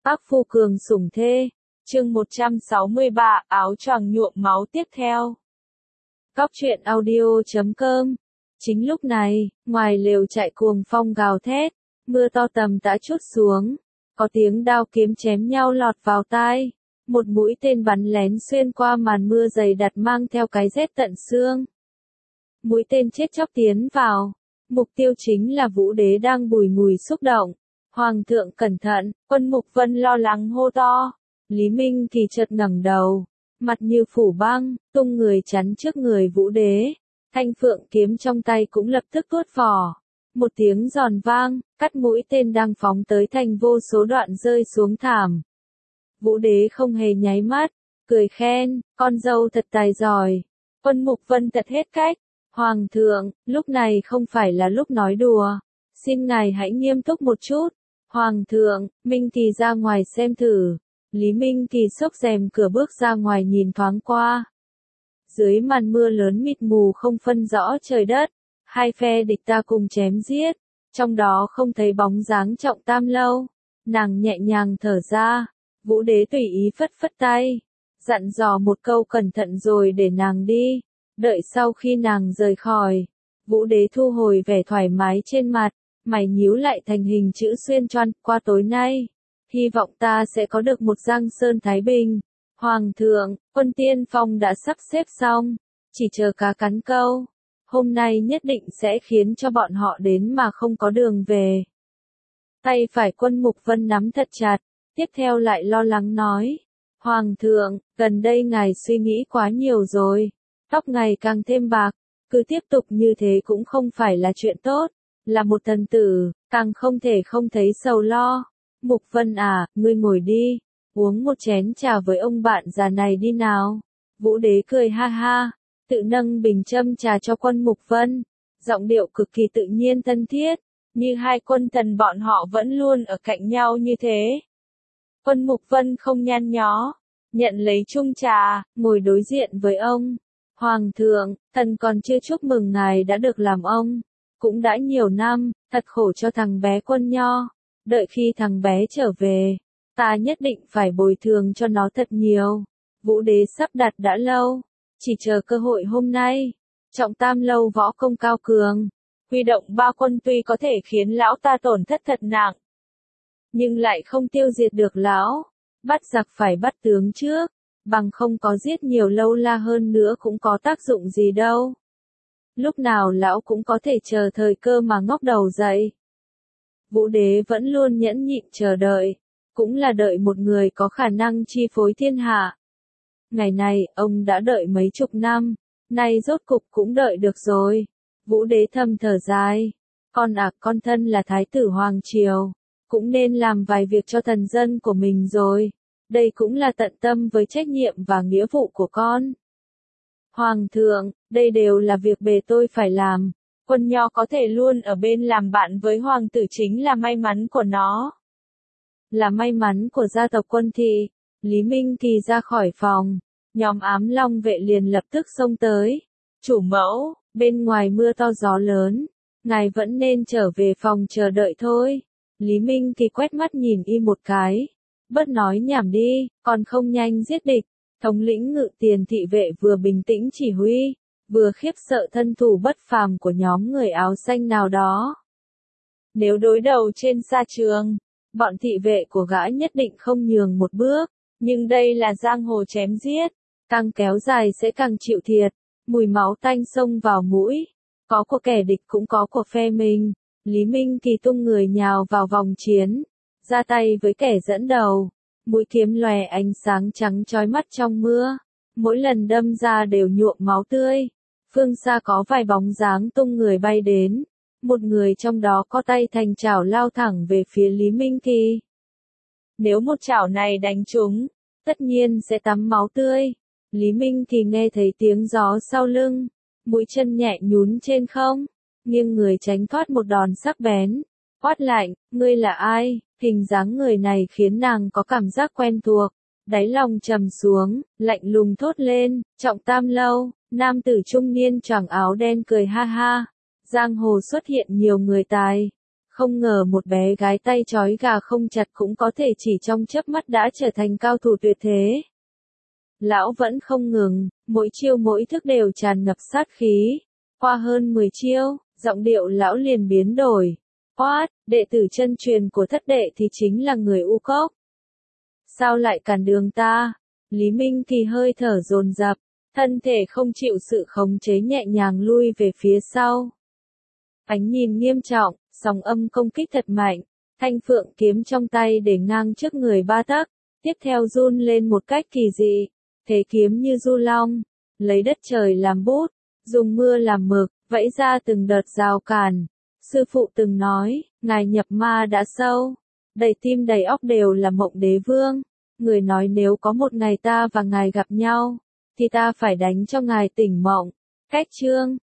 Ác phu cường sủng thê. Chương 163, áo choàng nhuộm máu tiếp theo. Cóc truyện audio.com. Chính lúc này, ngoài lều trại cuồng phong gào thét, mưa to tầm tã trút xuống, có tiếng đao kiếm chém nhau lọt vào tai, một mũi tên bắn lén xuyên qua màn mưa dày đặc mang theo cái rét tận xương. Mũi tên chết chóc tiến vào, mục tiêu chính là Vũ Đế đang bùi ngùi xúc động. Hoàng thượng cẩn thận, Quân Mục Vân lo lắng hô to. Lý Minh thì chợt ngẩng đầu, mặt như phủ băng, tung người chắn trước người Vũ Đế. Thanh phượng kiếm trong tay cũng lập tức tuốt vỏ. Một tiếng giòn vang, cắt mũi tên đang phóng tới thành vô số đoạn rơi xuống thảm. Vũ Đế không hề nháy mắt, cười khen, con dâu thật tài giỏi. Quân Mục Vân thật hết cách. Hoàng thượng, lúc này không phải là lúc nói đùa. Xin ngài hãy nghiêm túc một chút. Hoàng thượng, Minh Kỳ ra ngoài xem thử. Lý Minh Kỳ xốc rèm cửa bước ra ngoài nhìn thoáng qua. Dưới màn mưa lớn mịt mù không phân rõ trời đất, hai phe địch ta cùng chém giết, trong đó không thấy bóng dáng Trọng Tam Lâu. Nàng nhẹ nhàng thở ra, Vũ Đế tùy ý phất phất tay, dặn dò một câu cẩn thận rồi để nàng đi. Đợi sau khi nàng rời khỏi, Vũ Đế thu hồi vẻ thoải mái trên mặt, mày nhíu lại thành hình chữ xuyên choan. Qua tối nay, hy vọng ta sẽ có được một Giang Sơn Thái Bình. Hoàng thượng, quân tiên phong đã sắp xếp xong, chỉ chờ cá cắn câu. Hôm nay nhất định sẽ khiến cho bọn họ đến mà không có đường về. Tay phải Quân Mục Vân nắm thật chặt, tiếp theo lại lo lắng nói. Hoàng thượng, gần đây ngài suy nghĩ quá nhiều rồi. Tóc ngày càng thêm bạc, cứ tiếp tục như thế cũng không phải là chuyện tốt. Là một thần tử, càng không thể không thấy sầu lo. Mục Vân à, ngươi ngồi đi, uống một chén trà với ông bạn già này đi nào. Vũ Đế cười ha ha, tự nâng bình châm trà cho Quân Mục Vân, giọng điệu cực kỳ tự nhiên thân thiết, như hai quân thần bọn họ vẫn luôn ở cạnh nhau như thế. Quân Mục Vân không nhăn nhó, nhận lấy chung trà, ngồi đối diện với ông. Hoàng thượng, thần còn chưa chúc mừng ngài đã được làm ông. Cũng đã nhiều năm, thật khổ cho thằng bé Quân Nho. Đợi khi thằng bé trở về, ta nhất định phải bồi thường cho nó thật nhiều. Vũ Đế sắp đặt đã lâu, chỉ chờ cơ hội hôm nay. Trọng Tam Lâu võ công cao cường, huy động 3 quân tuy có thể khiến lão ta tổn thất thật nặng, nhưng lại không tiêu diệt được lão. Bắt giặc phải bắt tướng trước, bằng không có giết nhiều lâu la hơn nữa cũng có tác dụng gì đâu. Lúc nào lão cũng có thể chờ thời cơ mà ngóc đầu dậy. Vũ Đế vẫn luôn nhẫn nhịn chờ đợi, cũng là đợi một người có khả năng chi phối thiên hạ. Ngày này, ông đã đợi mấy chục năm, nay rốt cục cũng đợi được rồi. Vũ Đế thầm thở dài, con thân là thái tử hoàng triều, cũng nên làm vài việc cho thần dân của mình rồi. Đây cũng là tận tâm với trách nhiệm và nghĩa vụ của con. Hoàng thượng, đây đều là việc bề tôi phải làm. Quân Nho có thể luôn ở bên làm bạn với hoàng tử chính là may mắn của nó. Là may mắn của gia tộc Quân Thị. Lý Minh Kỳ ra khỏi phòng, nhóm Ám Long vệ liền lập tức xông tới. Chủ mẫu, bên ngoài mưa to gió lớn, ngài vẫn nên trở về phòng chờ đợi thôi. Lý Minh Kỳ quét mắt nhìn y một cái. Bớt nói nhảm đi, còn không nhanh giết địch. Thống lĩnh Ngự Tiền thị vệ vừa bình tĩnh chỉ huy, vừa khiếp sợ thân thủ bất phàm của nhóm người áo xanh nào đó. Nếu đối đầu trên sa trường, bọn thị vệ của gã nhất định không nhường một bước, nhưng đây là giang hồ chém giết, càng kéo dài sẽ càng chịu thiệt. Mùi máu tanh xông vào mũi, có của kẻ địch cũng có của phe mình. Lý Minh Kỳ tung người nhào vào vòng chiến, ra tay với kẻ dẫn đầu. Mũi kiếm lòe ánh sáng trắng chói mắt trong mưa, mỗi lần đâm ra đều nhuộm máu tươi. Phương xa có vài bóng dáng tung người bay đến, một người trong đó có tay thành chảo lao thẳng về phía Lý Minh Kỳ. Nếu một chảo này đánh trúng, tất nhiên sẽ tắm máu tươi. Lý Minh Kỳ nghe thấy tiếng gió sau lưng, mũi chân nhẹ nhún trên không, nghiêng người tránh thoát một đòn sắc bén. Quát lạnh, ngươi là ai? Hình dáng người này khiến nàng có cảm giác quen thuộc, đáy lòng trầm xuống, lạnh lùng thốt lên. Trọng Tam Lâu. Nam tử trung niên choàng áo đen cười ha ha. Giang hồ xuất hiện nhiều người tài, Không ngờ một bé gái tay trói gà không chặt cũng có thể chỉ trong chớp mắt đã trở thành cao thủ tuyệt thế. Lão vẫn không ngừng, mỗi chiêu mỗi thức đều tràn ngập sát khí. Qua hơn 10 chiêu, giọng điệu lão liền biến đổi. Quát, đệ tử chân truyền của thất đệ thì chính là người U Cốc. Sao lại cản đường ta? Lý Minh Kỳ hơi thở dồn dập, thân thể không chịu sự khống chế nhẹ nhàng lui về phía sau. Ánh nhìn nghiêm trọng, sóng âm công kích thật mạnh, thanh phượng kiếm trong tay để ngang trước người 3 tấc, tiếp theo run lên một cách kỳ dị, thế kiếm như du long, lấy đất trời làm bút, dùng mưa làm mực, vẫy ra từng đợt rào cản. Sư phụ từng nói, ngài nhập ma đã sâu, đầy tim đầy óc đều là Mộng Đế Vương. Người nói nếu có một ngày ta và ngài gặp nhau, thì ta phải đánh cho ngài tỉnh mộng. Cách chương